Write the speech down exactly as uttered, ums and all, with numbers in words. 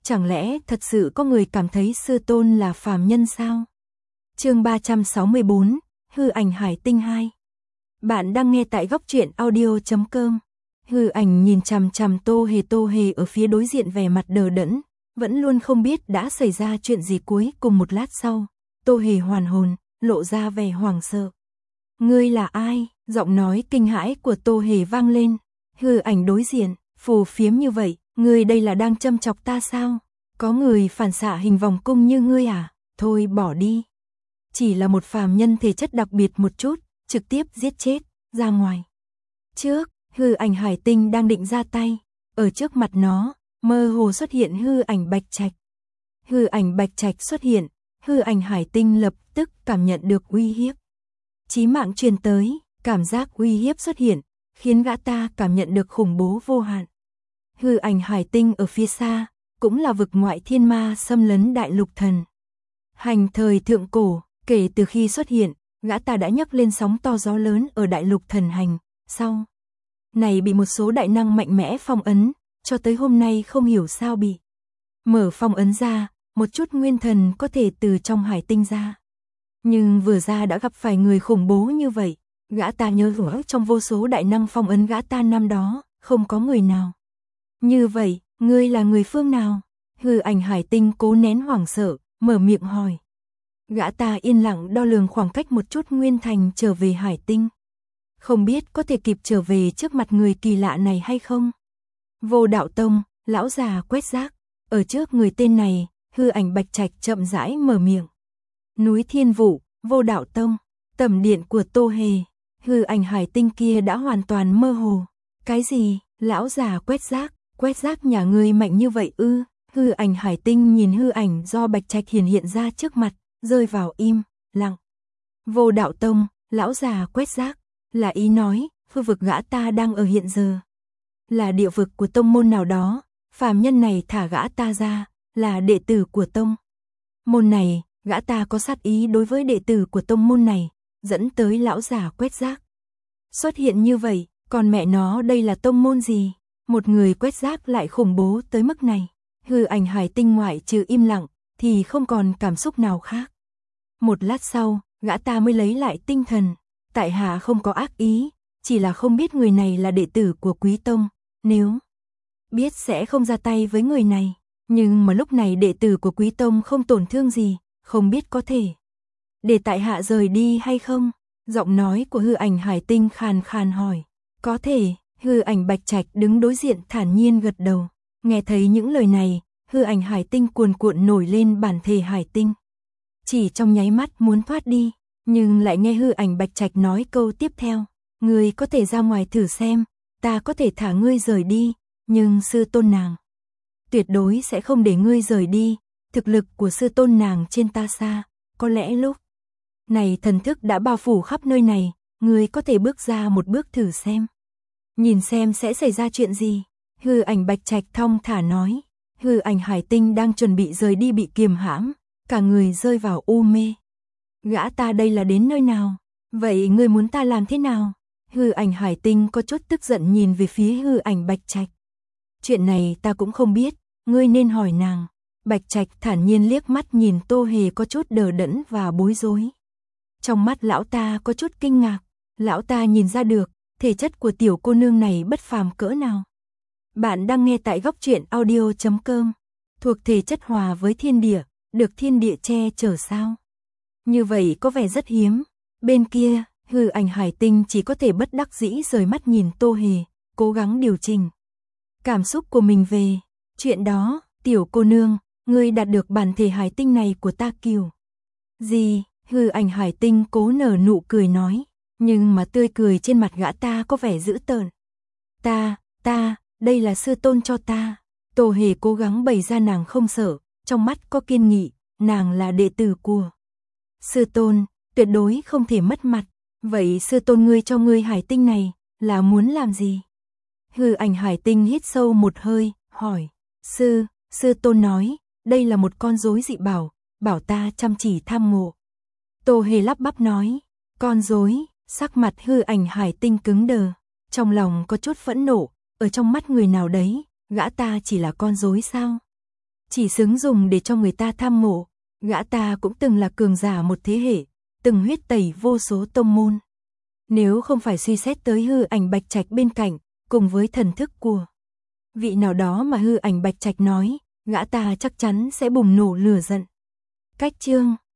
Chẳng lẽ thật sự có người cảm thấy sư tôn là phàm nhân sao? Chương ba trăm sáu mươi bốn, hư ảnh hải tinh hai. Bạn đang nghe tại góc truyện audio chấm com. Hư ảnh nhìn chằm chằm Tô Hề Tô Hề ở phía đối diện vẻ mặt đờ đẫn, vẫn luôn không biết đã xảy ra chuyện gì. Cuối cùng một lát sau, Tô Hề hoàn hồn, lộ ra vẻ hoảng sợ. Ngươi là ai? Giọng nói kinh hãi của Tô Hề vang lên. Hư ảnh đối diện, phù phiếm như vậy, ngươi đây là đang châm chọc ta sao? Có người phản xạ hình vòng cung như ngươi à? Thôi bỏ đi. Chỉ là một phàm nhân thể chất đặc biệt một chút, trực tiếp giết chết, ra ngoài. Trước, hư ảnh hải tinh đang định ra tay, ở trước mặt nó, mơ hồ xuất hiện hư ảnh bạch trạch. Hư ảnh bạch trạch xuất hiện, hư ảnh hải tinh lập tức cảm nhận được uy hiếp. Chí mạng truyền tới, cảm giác uy hiếp xuất hiện, khiến gã ta cảm nhận được khủng bố vô hạn. Hư ảnh hải tinh ở phía xa, cũng là vực ngoại thiên ma xâm lấn đại lục thần. Hành thời thượng cổ, kể từ khi xuất hiện, gã ta đã nhấc lên sóng to gió lớn ở đại lục thần hành, sau này bị một số đại năng mạnh mẽ phong ấn, cho tới hôm nay không hiểu sao bị mở phong ấn ra, một chút nguyên thần có thể từ trong hải tinh ra. Nhưng vừa ra đã gặp phải người khủng bố như vậy, gã ta nhớ rõ trong vô số đại năng phong ấn gã ta năm đó, không có người nào. Như vậy, ngươi là người phương nào? Hư ảnh hải tinh cố nén hoảng sợ, mở miệng hỏi. Gã ta yên lặng đo lường khoảng cách một chút nguyên thành trở về hải tinh. Không biết có thể kịp trở về trước mặt người kỳ lạ này hay không? Vô Đạo Tông, lão già quét rác, ở trước người tên này, hư ảnh bạch trạch chậm rãi mở miệng. Núi Thiên Vũ, Vô Đạo Tông, tẩm điện của Tô Hề, hư ảnh hải tinh kia đã hoàn toàn mơ hồ. Cái gì? Lão già quét rác, quét rác nhà ngươi mạnh như vậy ư? Hư ảnh hải tinh nhìn hư ảnh do bạch trạch hiển hiện ra trước mặt, rơi vào im lặng. Vô Đạo Tông, lão già quét rác, là ý nói, khu vực gã ta đang ở hiện giờ là địa vực của tông môn nào đó, phàm nhân này thả gã ta ra, là đệ tử của tông môn này, gã ta có sát ý đối với đệ tử của tông môn này, dẫn tới lão già quét rác xuất hiện như vậy. Còn mẹ nó đây là tông môn gì? Một người quét rác lại khủng bố tới mức này. Hư ảnh hải tinh ngoại trừ im lặng, thì không còn cảm xúc nào khác. Một lát sau, gã ta mới lấy lại tinh thần. Tại hạ không có ác ý, chỉ là không biết người này là đệ tử của Quý Tông. Nếu biết sẽ không ra tay với người này. Nhưng mà lúc này đệ tử của Quý Tông không tổn thương gì, không biết có thể để tại hạ rời đi hay không? Giọng nói của hư ảnh hải tinh khàn khàn hỏi. Có thể, hư ảnh bạch trạch đứng đối diện thản nhiên gật đầu. Nghe thấy những lời này, hư ảnh hải tinh cuồn cuộn nổi lên bản thể hải tinh. Chỉ trong nháy mắt muốn thoát đi, nhưng lại nghe hư ảnh bạch trạch nói câu tiếp theo. Ngươi có thể ra ngoài thử xem, ta có thể thả ngươi rời đi, nhưng sư tôn nàng tuyệt đối sẽ không để ngươi rời đi. Thực lực của sư tôn nàng trên ta xa, có lẽ lúc này thần thức đã bao phủ khắp nơi này, ngươi có thể bước ra một bước thử xem. Nhìn xem sẽ xảy ra chuyện gì. Hư ảnh bạch trạch thong thả nói. Hư ảnh hải tinh đang chuẩn bị rời đi bị kiềm hãm, cả người rơi vào u mê. Gã ta đây là đến nơi nào? Vậy ngươi muốn ta làm thế nào? Hư ảnh hải tinh có chút tức giận nhìn về phía hư ảnh bạch trạch. Chuyện này ta cũng không biết, ngươi nên hỏi nàng. Bạch trạch thản nhiên liếc mắt nhìn Tô Hề có chút đờ đẫn và bối rối. Trong mắt lão ta có chút kinh ngạc, lão ta nhìn ra được, thể chất của tiểu cô nương này bất phàm cỡ nào. Bạn đang nghe tại góc truyện audio chấm com. Thuộc thể chất hòa với thiên địa, được thiên địa che chở sao? Như vậy có vẻ rất hiếm. Bên kia, hư ảnh hải tinh chỉ có thể bất đắc dĩ rời mắt nhìn Tô Hề, cố gắng điều chỉnh cảm xúc của mình về chuyện đó. Tiểu cô nương, ngươi đạt được bản thể hải tinh này của ta kiểu gì? Hư ảnh hải tinh cố nở nụ cười nói, nhưng mà tươi cười trên mặt gã ta có vẻ dữ tợn. Ta, ta, đây là sư tôn cho ta. Tô Hề cố gắng bày ra nàng không sợ, trong mắt có kiên nghị, nàng là đệ tử của sư tôn, tuyệt đối không thể mất mặt. Vậy sư tôn ngươi cho ngươi hải tinh này, là muốn làm gì? Hư ảnh hải tinh hít sâu một hơi, hỏi. Sư, sư tôn nói, đây là một con rối dị bảo, bảo ta chăm chỉ tham ngộ. Tô Hề lắp bắp nói, con rối. Sắc mặt hư ảnh hải tinh cứng đờ, trong lòng có chút phẫn nộ, ở trong mắt người nào đấy, gã ta chỉ là con rối sao? chỉ xứng dùng để cho người ta tham mộ, gã ta cũng từng là cường giả một thế hệ, từng huyết tẩy vô số tông môn. Nếu không phải suy xét tới hư ảnh Bạch Trạch bên cạnh, cùng với thần thức của vị nào đó mà hư ảnh Bạch Trạch nói, gã ta chắc chắn sẽ bùng nổ lửa giận. Cách chương